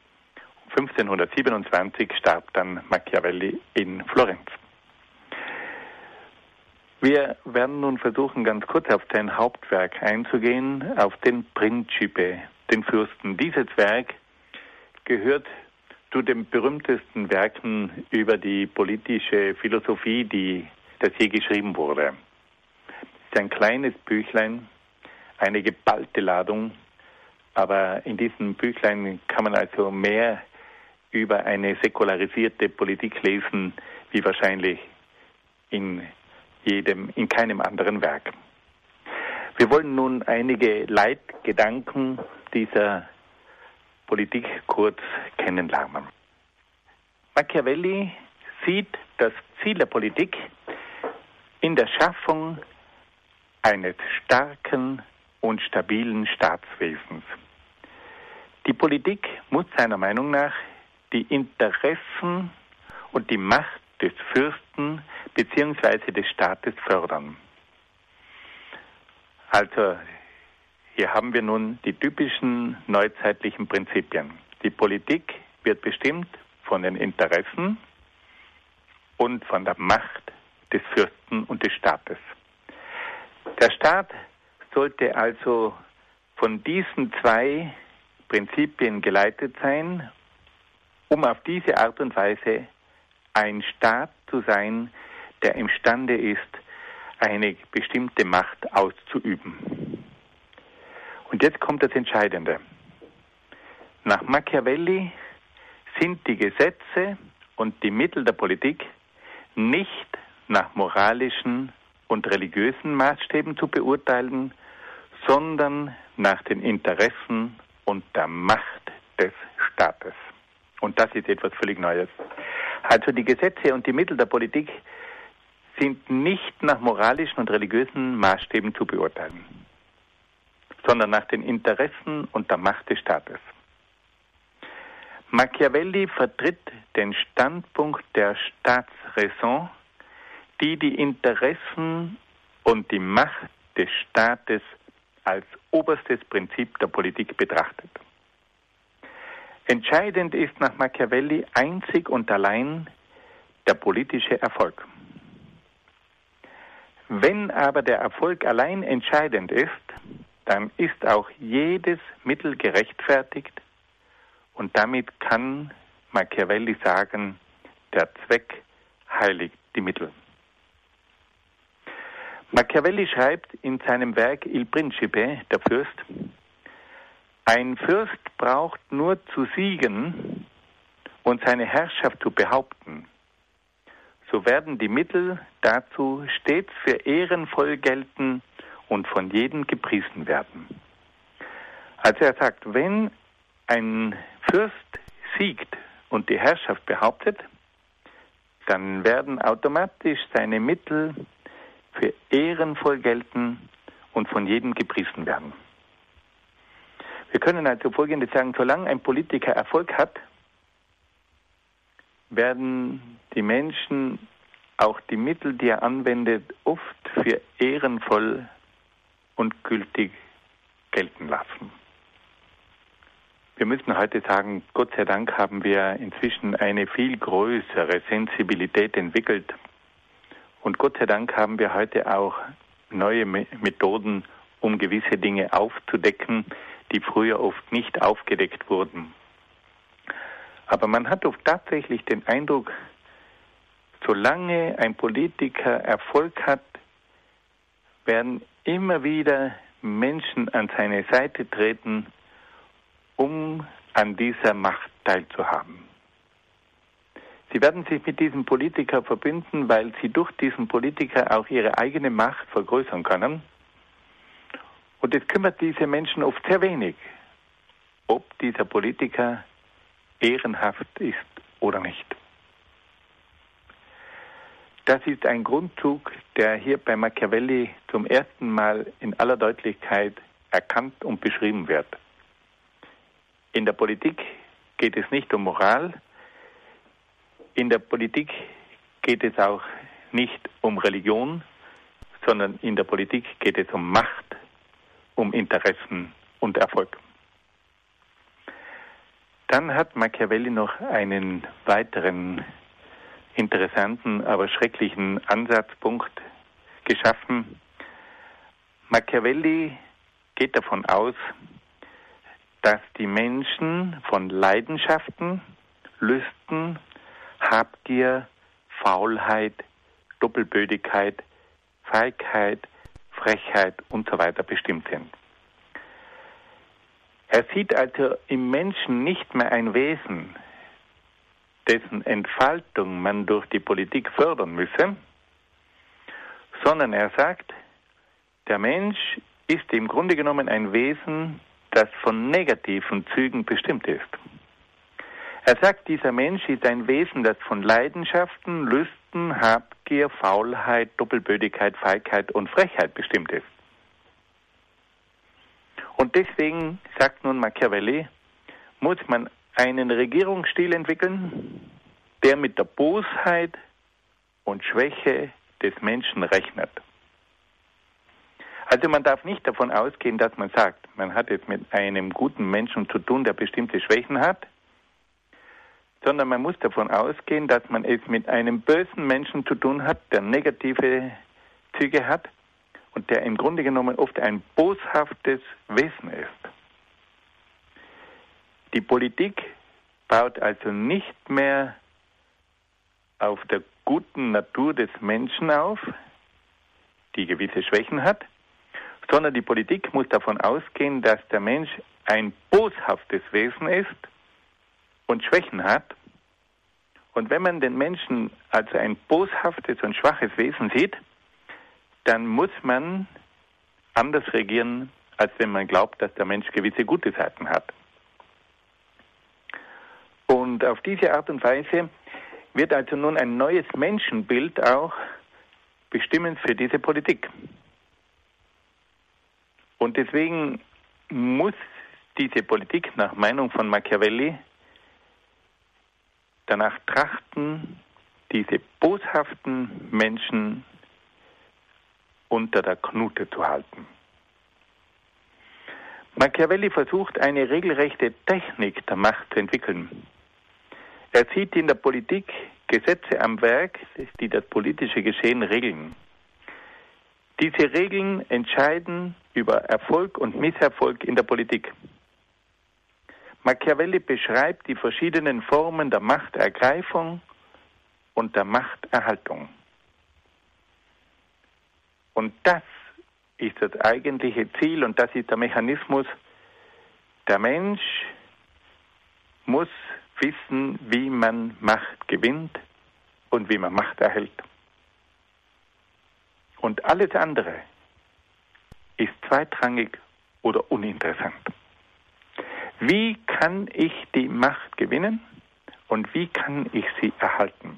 1527 starb dann Machiavelli in Florenz. Wir werden nun versuchen, ganz kurz auf sein Hauptwerk einzugehen, auf den Principe, den Fürsten. Dieses Werk gehört zu den berühmtesten Werken über die politische Philosophie, das je geschrieben wurde. Es ist ein kleines Büchlein, eine geballte Ladung, aber in diesem Büchlein kann man also mehr über eine säkularisierte Politik lesen, wie wahrscheinlich in keinem anderen Werk. Wir wollen nun einige Leitgedanken dieser Politik kurz kennenlernen. Machiavelli sieht das Ziel der Politik in der Schaffung eines starken und stabilen Staatswesens. Die Politik muss seiner Meinung nach die Interessen und die Macht des Fürsten bzw. des Staates fördern. Also hier haben wir nun die typischen neuzeitlichen Prinzipien. Die Politik wird bestimmt von den Interessen und von der Macht des Fürsten und des Staates. Der Staat sollte also von diesen zwei Prinzipien geleitet sein, um auf diese Art und Weise ein Staat zu sein, der imstande ist, eine bestimmte Macht auszuüben. Und jetzt kommt das Entscheidende. Nach Machiavelli sind die Gesetze und die Mittel der Politik nicht nach moralischen und religiösen Maßstäben zu beurteilen, sondern nach den Interessen und der Macht des Staates. Und das ist etwas völlig Neues. Also die Gesetze und die Mittel der Politik sind nicht nach moralischen und religiösen Maßstäben zu beurteilen, sondern nach den Interessen und der Macht des Staates. Machiavelli vertritt den Standpunkt der Staatsräson, die die Interessen und die Macht des Staates als oberstes Prinzip der Politik betrachtet. Entscheidend ist nach Machiavelli einzig und allein der politische Erfolg. Wenn aber der Erfolg allein entscheidend ist, dann ist auch jedes Mittel gerechtfertigt und damit kann Machiavelli sagen, der Zweck heiligt die Mittel. Machiavelli schreibt in seinem Werk Il Principe, der Fürst, ein Fürst braucht nur zu siegen und seine Herrschaft zu behaupten. So werden die Mittel dazu stets für ehrenvoll gelten und von jedem gepriesen werden. Also er sagt, wenn ein Fürst siegt und die Herrschaft behauptet, dann werden automatisch seine Mittel für ehrenvoll gelten und von jedem gepriesen werden. Wir können also Folgendes sagen, solange ein Politiker Erfolg hat, werden die Menschen auch die Mittel, die er anwendet, oft für ehrenvoll und gültig gelten lassen. Wir müssen heute sagen, Gott sei Dank haben wir inzwischen eine viel größere Sensibilität entwickelt. Und Gott sei Dank haben wir heute auch neue Methoden, um gewisse Dinge aufzudecken, die früher oft nicht aufgedeckt wurden. Aber man hat oft tatsächlich den Eindruck, solange ein Politiker Erfolg hat, werden immer wieder Menschen an seine Seite treten, um an dieser Macht teilzuhaben. Sie werden sich mit diesem Politiker verbünden, weil sie durch diesen Politiker auch ihre eigene Macht vergrößern können. Und es kümmert diese Menschen oft sehr wenig, ob dieser Politiker ehrenhaft ist oder nicht. Das ist ein Grundzug, der hier bei Machiavelli zum ersten Mal in aller Deutlichkeit erkannt und beschrieben wird. In der Politik geht es nicht um Moral, in der Politik geht es auch nicht um Religion, sondern in der Politik geht es um Macht, um Interessen und Erfolg. Dann hat Machiavelli noch einen weiteren interessanten, aber schrecklichen Ansatzpunkt geschaffen. Machiavelli geht davon aus, dass die Menschen von Leidenschaften, Lüsten, Habgier, Faulheit, Doppelbödigkeit, Feigheit, Frechheit und so weiter bestimmt sind. Er sieht also im Menschen nicht mehr ein Wesen, dessen Entfaltung man durch die Politik fördern müsse, sondern er sagt, der Mensch ist im Grunde genommen ein Wesen, das von negativen Zügen bestimmt ist. Er sagt, dieser Mensch ist ein Wesen, das von Leidenschaften, Lüsten, Habgier, Faulheit, Doppelbödigkeit, Feigheit und Frechheit bestimmt ist. Und deswegen, sagt nun Machiavelli, muss man einen Regierungsstil entwickeln, der mit der Bosheit und Schwäche des Menschen rechnet. Also man darf nicht davon ausgehen, dass man sagt, man hat es mit einem guten Menschen zu tun, der bestimmte Schwächen hat, sondern man muss davon ausgehen, dass man es mit einem bösen Menschen zu tun hat, der negative Züge hat und der im Grunde genommen oft ein boshaftes Wesen ist. Die Politik baut also nicht mehr auf der guten Natur des Menschen auf, die gewisse Schwächen hat, sondern die Politik muss davon ausgehen, dass der Mensch ein boshaftes Wesen ist und Schwächen hat. Und wenn man den Menschen als ein boshaftes und schwaches Wesen sieht, dann muss man anders regieren, als wenn man glaubt, dass der Mensch gewisse gute Seiten hat. Und auf diese Art und Weise wird also nun ein neues Menschenbild auch bestimmend für diese Politik. Und deswegen muss diese Politik nach Meinung von Machiavelli danach trachten, diese boshaften Menschen unter der Knute zu halten. Machiavelli versucht, eine regelrechte Technik der Macht zu entwickeln. Er sieht in der Politik Gesetze am Werk, die das politische Geschehen regeln. Diese Regeln entscheiden über Erfolg und Misserfolg in der Politik. Machiavelli beschreibt die verschiedenen Formen der Machtergreifung und der Machterhaltung. Und das ist das eigentliche Ziel und das ist der Mechanismus. Der Mensch muss wissen, wie man Macht gewinnt und wie man Macht erhält. Und alles andere ist zweitrangig oder uninteressant. Wie kann ich die Macht gewinnen und wie kann ich sie erhalten?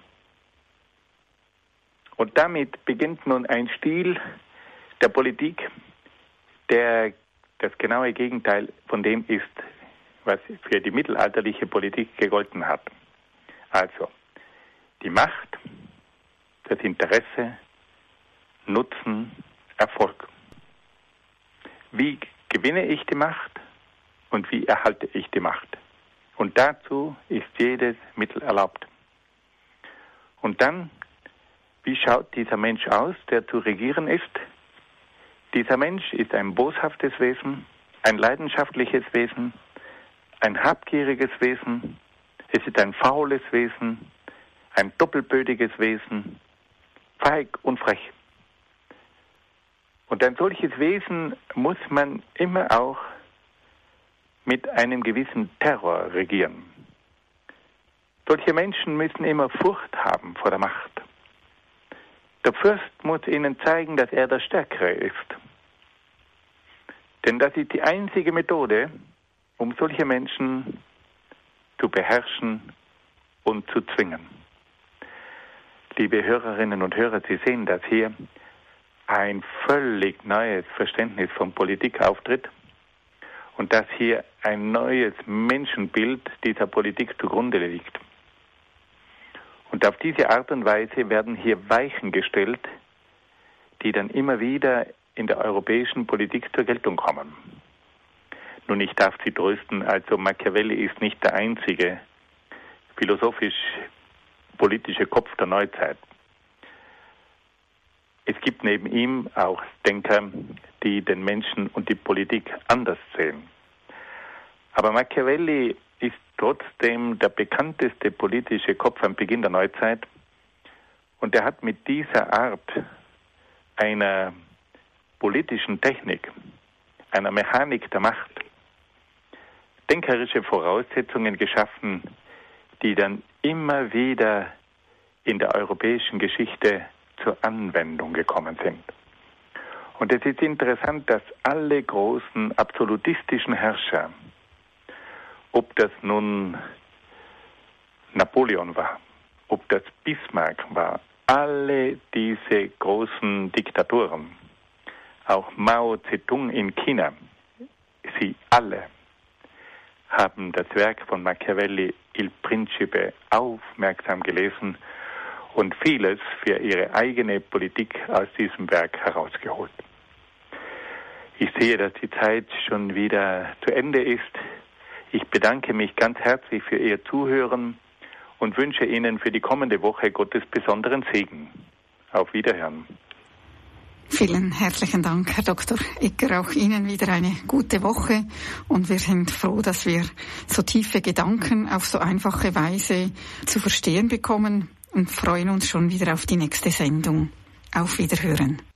Und damit beginnt nun ein Stil der Politik, der das genaue Gegenteil von dem ist, was für die mittelalterliche Politik gegolten hat. Also die Macht, das Interesse, Nutzen, Erfolg. Wie gewinne ich die Macht und wie erhalte ich die Macht? Und dazu ist jedes Mittel erlaubt. Und dann, wie schaut dieser Mensch aus, der zu regieren ist? Dieser Mensch ist ein boshaftes Wesen, ein leidenschaftliches Wesen, ein habgieriges Wesen, es ist ein faules Wesen, ein doppelbödiges Wesen, feig und frech. Und ein solches Wesen muss man immer auch mit einem gewissen Terror regieren. Solche Menschen müssen immer Furcht haben vor der Macht. Der Fürst muss ihnen zeigen, dass er der Stärkere ist. Denn das ist die einzige Methode, um solche Menschen zu beherrschen und zu zwingen. Liebe Hörerinnen und Hörer, Sie sehen, dass hier ein völlig neues Verständnis von Politik auftritt und dass hier ein neues Menschenbild dieser Politik zugrunde liegt. Und auf diese Art und Weise werden hier Weichen gestellt, die dann immer wieder in der europäischen Politik zur Geltung kommen. Nun, ich darf Sie trösten, also Machiavelli ist nicht der einzige philosophisch-politische Kopf der Neuzeit. Es gibt neben ihm auch Denker, die den Menschen und die Politik anders sehen. Aber Machiavelli ist trotzdem der bekannteste politische Kopf am Beginn der Neuzeit und er hat mit dieser Art einer politischen Technik, einer Mechanik der Macht, denkerische Voraussetzungen geschaffen, die dann immer wieder in der europäischen Geschichte zur Anwendung gekommen sind. Und es ist interessant, dass alle großen absolutistischen Herrscher, ob das nun Napoleon war, ob das Bismarck war, alle diese großen Diktatoren, auch Mao Zedong in China, sie alle haben das Werk von Machiavelli Il Principe aufmerksam gelesen und vieles für ihre eigene Politik aus diesem Werk herausgeholt. Ich sehe, dass die Zeit schon wieder zu Ende ist. Ich bedanke mich ganz herzlich für Ihr Zuhören und wünsche Ihnen für die kommende Woche Gottes besonderen Segen. Auf Wiederhören. Vielen herzlichen Dank, Herr Dr. Egger. Auch Ihnen wieder eine gute Woche. Und wir sind froh, dass wir so tiefe Gedanken auf so einfache Weise zu verstehen bekommen und freuen uns schon wieder auf die nächste Sendung. Auf Wiederhören.